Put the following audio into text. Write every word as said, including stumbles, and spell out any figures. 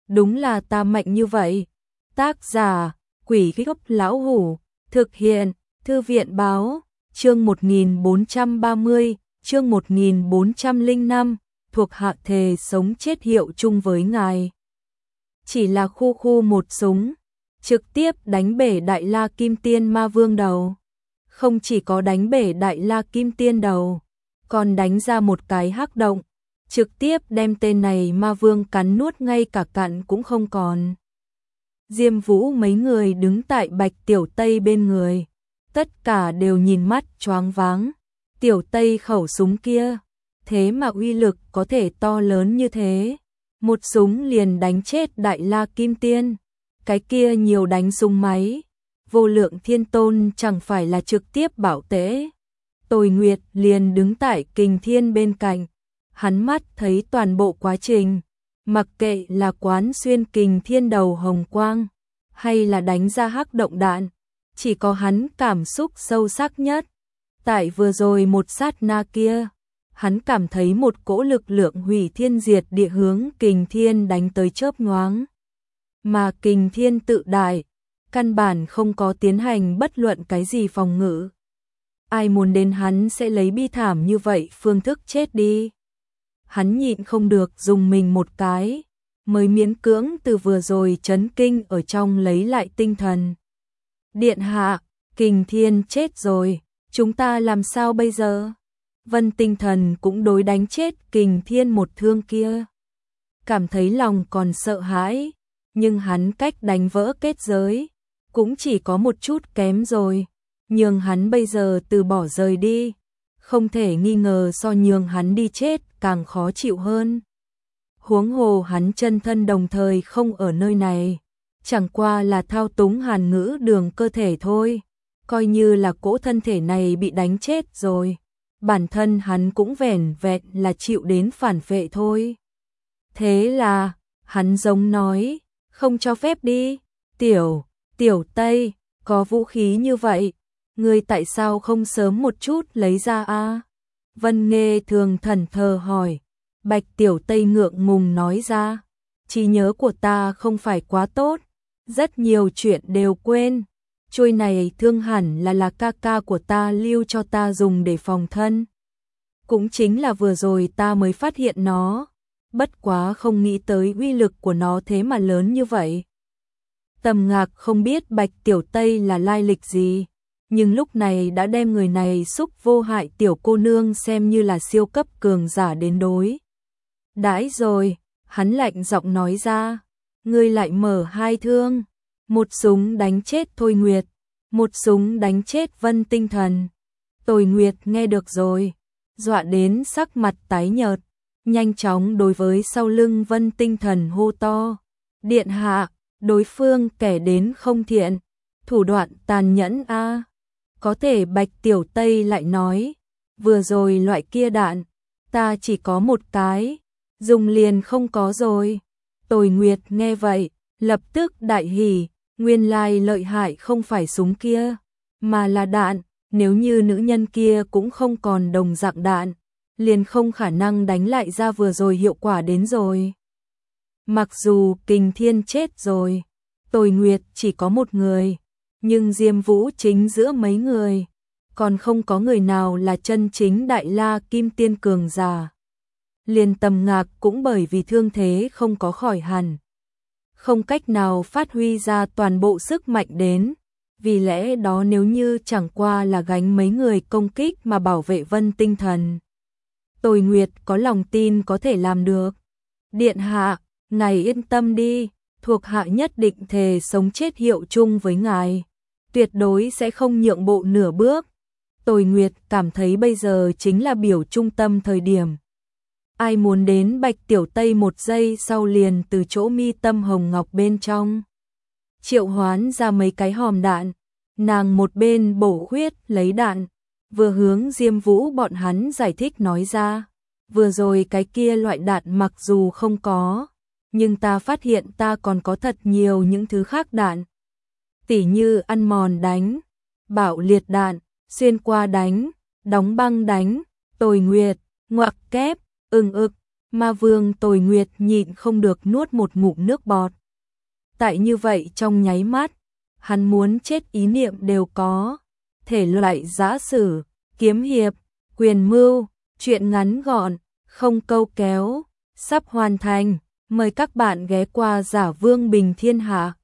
đúng là ta mạnh như vậy. Tác giả, Quỷ Gốc Lão Hủ, thực hiện, Thư viện Báo, chương một nghìn bốn trăm ba mươi, chương một nghìn bốn trăm lẻ năm, thuộc hạ thề sống chết hiệu chung với ngài. Chỉ là khu khu một súng, trực tiếp đánh bể Đại La Kim Tiên Ma Vương đầu. Không chỉ có đánh bể Đại La Kim Tiên đầu, còn đánh ra một cái hắc động, trực tiếp đem tên này Ma Vương cắn nuốt ngay cả cặn cũng không còn. Diêm Vũ mấy người đứng tại Bạch Tiểu Tây bên người, tất cả đều nhìn mắt choáng váng. Tiểu Tây khẩu súng kia, thế mà uy lực có thể to lớn như thế. Một súng liền đánh chết Đại La Kim Tiên, cái kia nhiều đánh súng máy. Vô Lượng Thiên Tôn chẳng phải là trực tiếp bảo tế. Tồi Nguyệt liền đứng tại Kình Thiên bên cạnh, hắn mắt thấy toàn bộ quá trình, mặc kệ là quán xuyên Kình Thiên đầu hồng quang, hay là đánh ra hắc động đạn, chỉ có hắn cảm xúc sâu sắc nhất. Tại vừa rồi một sát na kia, hắn cảm thấy một cỗ lực lượng hủy thiên diệt địa hướng Kình Thiên đánh tới chớp nhoáng. Mà Kình Thiên tự đại, căn bản không có tiến hành bất luận cái gì phòng ngự. Ai muốn đến hắn sẽ lấy bi thảm như vậy phương thức chết đi. Hắn nhịn không được dùng mình một cái, mới miễn cưỡng từ vừa rồi chấn kinh ở trong lấy lại tinh thần. Điện hạ, Kình Thiên chết rồi, chúng ta làm sao bây giờ? Vân Tinh Thần cũng đối đánh chết Kình Thiên một thương kia. Cảm thấy lòng còn sợ hãi, nhưng hắn cách đánh vỡ kết giới cũng chỉ có một chút kém rồi. Nhường hắn bây giờ từ bỏ rời đi, không thể nghi ngờ so nhường hắn đi chết càng khó chịu hơn. Huống hồ hắn chân thân đồng thời không ở nơi này, chẳng qua là thao túng Hàn Ngữ Đường cơ thể thôi. Coi như là cỗ thân thể này bị đánh chết rồi, bản thân hắn cũng vẻn vẹn là chịu đến phản vệ thôi. Thế là, hắn giống nói, không cho phép đi, tiểu, tiểu Tây, có vũ khí như vậy, ngươi tại sao không sớm một chút lấy ra a? Vân Nghê thường thẫn thờ hỏi. Bạch Tiểu Tây ngượng ngùng nói ra, trí nhớ của ta không phải quá tốt, rất nhiều chuyện đều quên. Chuôi này thương hẳn là là ca ca của ta lưu cho ta dùng để phòng thân. Cũng chính là vừa rồi ta mới phát hiện nó, bất quá không nghĩ tới uy lực của nó thế mà lớn như vậy. Tầm Ngạc không biết Bạch Tiểu Tây là lai lịch gì, nhưng lúc này đã đem người này xúc vô hại tiểu cô nương xem như là siêu cấp cường giả đến đối. Đãi rồi, hắn lạnh giọng nói ra, ngươi lại mở hai thương, một súng đánh chết Thôi Nguyệt, một súng đánh chết Vân Tinh Thần. Tồi Nguyệt nghe được rồi, dọa đến sắc mặt tái nhợt, nhanh chóng đối với sau lưng Vân Tinh Thần hô to, điện hạ, đối phương kẻ đến không thiện, thủ đoạn tàn nhẫn a. Có thể Bạch Tiểu Tây lại nói, vừa rồi loại kia đạn, ta chỉ có một cái, dùng liền không có rồi. Tồi Nguyệt nghe vậy, lập tức đại hỉ, nguyên lai lợi hại không phải súng kia, mà là đạn, nếu như nữ nhân kia cũng không còn đồng dạng đạn, liền không khả năng đánh lại ra vừa rồi hiệu quả đến rồi. Mặc dù Kình Thiên chết rồi, Tồi Nguyệt chỉ có một người, nhưng Diêm Vũ chính giữa mấy người, còn không có người nào là chân chính Đại La Kim Tiên cường giả. Liền Tầm Ngạc cũng bởi vì thương thế không có khỏi hẳn, không cách nào phát huy ra toàn bộ sức mạnh đến, vì lẽ đó nếu như chẳng qua là gánh mấy người công kích mà bảo vệ Vân Tinh Thần, Tồi Nguyệt có lòng tin có thể làm được. Điện hạ, ngài yên tâm đi, thuộc hạ nhất định thề sống chết hiệu chung với ngài, tuyệt đối sẽ không nhượng bộ nửa bước. Tồi Nguyệt cảm thấy bây giờ chính là biểu trung tâm thời điểm. Ai muốn đến Bạch Tiểu Tây một giây sau liền từ chỗ mi tâm hồng ngọc bên trong triệu hoán ra mấy cái hòm đạn, nàng một bên bổ khuyết lấy đạn, vừa hướng Diêm Vũ bọn hắn giải thích nói ra, vừa rồi cái kia loại đạn mặc dù không có, nhưng ta phát hiện ta còn có thật nhiều những thứ khác đạn, tỉ như ăn mòn đánh, bạo liệt đạn, xuyên qua đánh, đóng băng đánh. Tồi Nguyệt ngoặc kép, ưng ực, Ma Vương Tồi Nguyệt nhịn không được nuốt một ngụm nước bọt. Tại như vậy trong nháy mắt, hắn muốn chết ý niệm đều có. Thể loại giã sử, kiếm hiệp, quyền mưu, truyện ngắn gọn, không câu kéo, sắp hoàn thành. Mời các bạn ghé qua Giả Vương Bình Thiên Hạ.